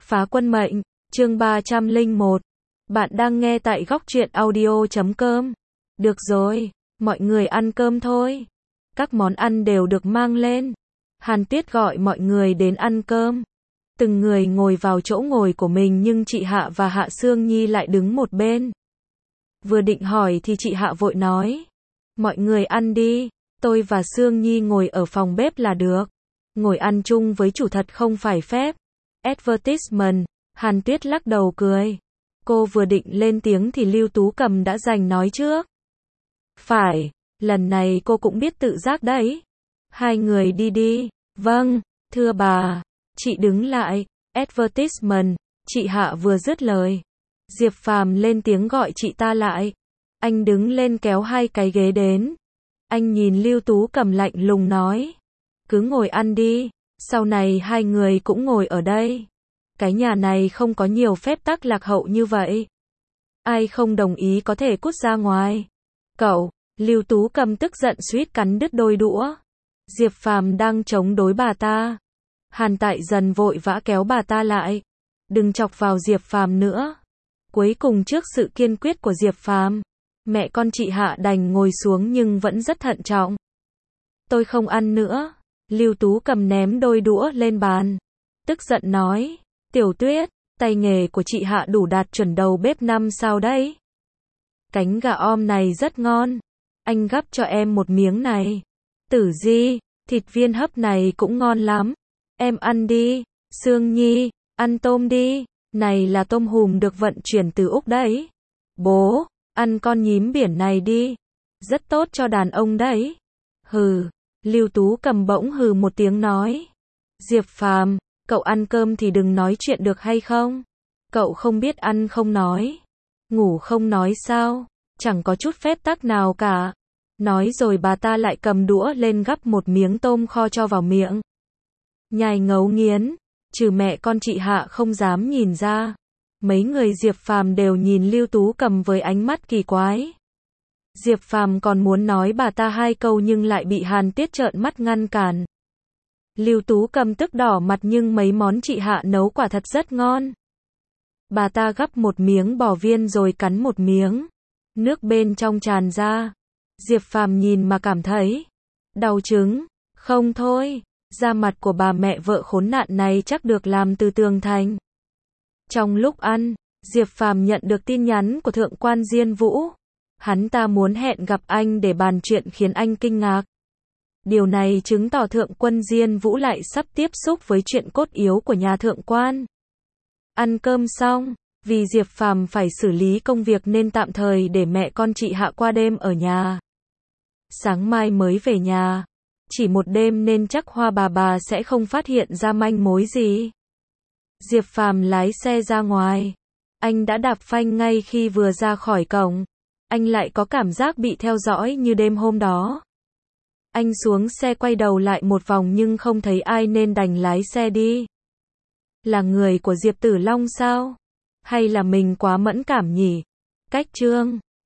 Phá quân mệnh, chương 301. Bạn đang nghe tại góc truyện audio.com. Được rồi, mọi người ăn cơm thôi. Các món ăn đều được mang lên. Hàn Tuyết gọi mọi người đến ăn cơm. Từng người ngồi vào chỗ ngồi của mình nhưng chị Hạ và Hạ Sương Nhi lại đứng một bên. Vừa định hỏi thì chị Hạ vội nói. Mọi người ăn đi, tôi và Sương Nhi ngồi ở phòng bếp là được. Ngồi ăn chung với chủ thật không phải phép. Advertisement, Hàn Tuyết lắc đầu cười. Cô vừa định lên tiếng thì Lưu Tú Cầm đã giành nói trước. Phải, lần này cô cũng biết tự giác đấy. Hai người đi đi. Vâng, thưa bà. Chị đứng lại. Advertisement, chị Hạ vừa dứt lời. Diệp Phàm lên tiếng gọi chị ta lại. Anh đứng lên kéo hai cái ghế đến. Anh nhìn Lưu Tú Cầm lạnh lùng nói. Cứ ngồi ăn đi, sau này hai người cũng ngồi ở đây. Cái nhà này không có nhiều phép tắc lạc hậu như vậy. Ai không đồng ý có thể cút ra ngoài. Cậu, Lưu Tú Cầm tức giận suýt cắn đứt đôi đũa. Diệp Phàm đang chống đối bà ta. Hàn Tại Dần vội vã kéo bà ta lại. Đừng chọc vào Diệp Phàm nữa. Cuối cùng trước sự kiên quyết của Diệp Phàm, mẹ con chị Hạ đành ngồi xuống nhưng vẫn rất thận trọng. Tôi không ăn nữa. Lưu Tú Cầm ném đôi đũa lên bàn. Tức giận nói. Tiểu Tuyết, tay nghề của chị Hạ đủ đạt chuẩn đầu bếp 5 sao đấy. Cánh gà om này rất ngon. Anh gắp cho em một miếng này. Tử Di, thịt viên hấp này cũng ngon lắm. Em ăn đi. Sương Nhi, ăn tôm đi. Này là tôm hùm được vận chuyển từ Úc đấy. Bố, ăn con nhím biển này đi. Rất tốt cho đàn ông đấy. Hừ. Lưu Tú Cầm bỗng hừ một tiếng nói. Diệp Phàm, cậu ăn cơm thì đừng nói chuyện được hay không? Cậu không biết ăn không nói. Ngủ không nói sao? Chẳng có chút phép tắc nào cả. Nói rồi bà ta lại cầm đũa lên gắp một miếng tôm kho cho vào miệng. Nhai ngấu nghiến. Trừ mẹ con chị Hạ không dám nhìn ra. Mấy người Diệp Phàm đều nhìn Lưu Tú Cầm với ánh mắt kỳ quái. Diệp Phàm còn muốn nói bà ta hai câu nhưng lại bị Hàn Tuyết trợn mắt ngăn cản. Lưu Tú Cầm tức đỏ mặt nhưng mấy món chị Hạ nấu quả thật rất ngon. Bà ta gắp một miếng bò viên rồi cắn một miếng. Nước bên trong tràn ra. Diệp Phàm nhìn mà cảm thấy đau trứng. Không thôi, da mặt của bà mẹ vợ khốn nạn này chắc được làm từ tường thành. Trong lúc ăn, Diệp Phàm nhận được tin nhắn của Thượng quan Diên Vũ. Hắn ta muốn hẹn gặp anh để bàn chuyện khiến anh kinh ngạc. Điều này chứng tỏ Thượng quan Diên Vũ lại sắp tiếp xúc với chuyện cốt yếu của nhà thượng quan. Ăn cơm xong, vì Diệp Phàm phải xử lý công việc nên tạm thời để mẹ con chị Hạ qua đêm ở nhà. Sáng mai mới về nhà. Chỉ một đêm nên chắc Hoa bà sẽ không phát hiện ra manh mối gì. Diệp Phàm lái xe ra ngoài. Anh đã đạp phanh ngay khi vừa ra khỏi cổng. Anh lại có cảm giác bị theo dõi như đêm hôm đó. Anh xuống xe quay đầu lại một vòng nhưng không thấy ai nên đành lái xe đi. Là người của Diệp Tử Long sao? Hay là mình quá mẫn cảm nhỉ? Cách chương